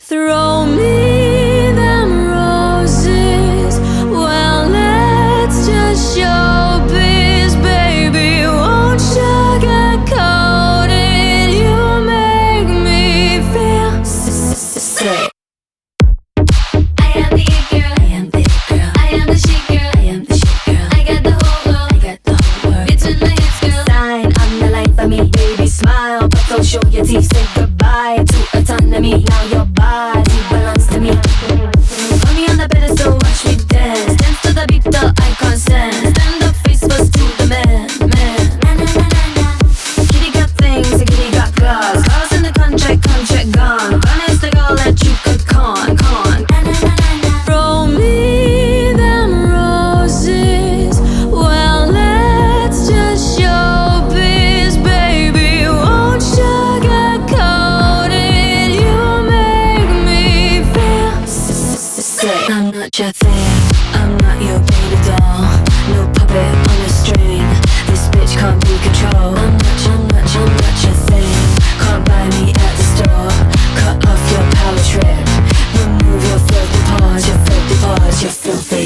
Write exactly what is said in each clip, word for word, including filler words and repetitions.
Throw me them roses. Well, let's just show biz, baby. Won't sugarcoat it. You make me feel sick. I am the it girl. I am the it girl. I am the chic girl. I am the chic girl. I got the whole world. I got the whole world. Between my hips, girl. Sign on the line for me, baby. Smile, but don't show your teeth. Say goodbye to autonomy. Now your body belongs to me. Put me on the pedestal, watch me dance. Dance to the beat, the icon sense. Stand up, face first to the man, man. Na na na na na. Kitty got things, and kitty got claws. Claws in the contract, contract gone. Gone is the girl that you could con, con. Na na na na na. Throw me them roses. Well, let's just show biz, baby. Won't sugarcoat it. You make me feel sick. I'm not your thing. I'm not your baby doll. No puppet on a string. This bitch can't be controlled. I'm not, I'm not, I'm not your thing. Can't buy me at the store. Cut off your power trip. Remove your filthy paws. Your filthy paws. You're filthy.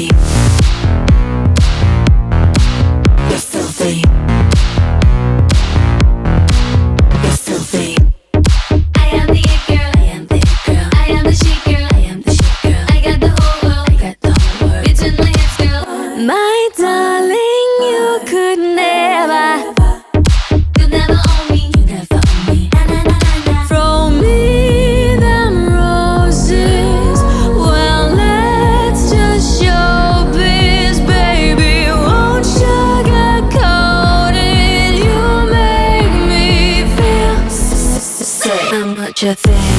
You're filthy. You're filthy. I am the it girl. I am the it girl. I am the chic girl. I am the chic girl. I got the whole world. I got the whole world. Between my hips, girl. My darling, you could never, could never own me. You never own me. Na na na na na. Throw me them roses. Well, let's just show biz, baby. Won't sugarcoat it. You make me feel sick. I'm not your thing.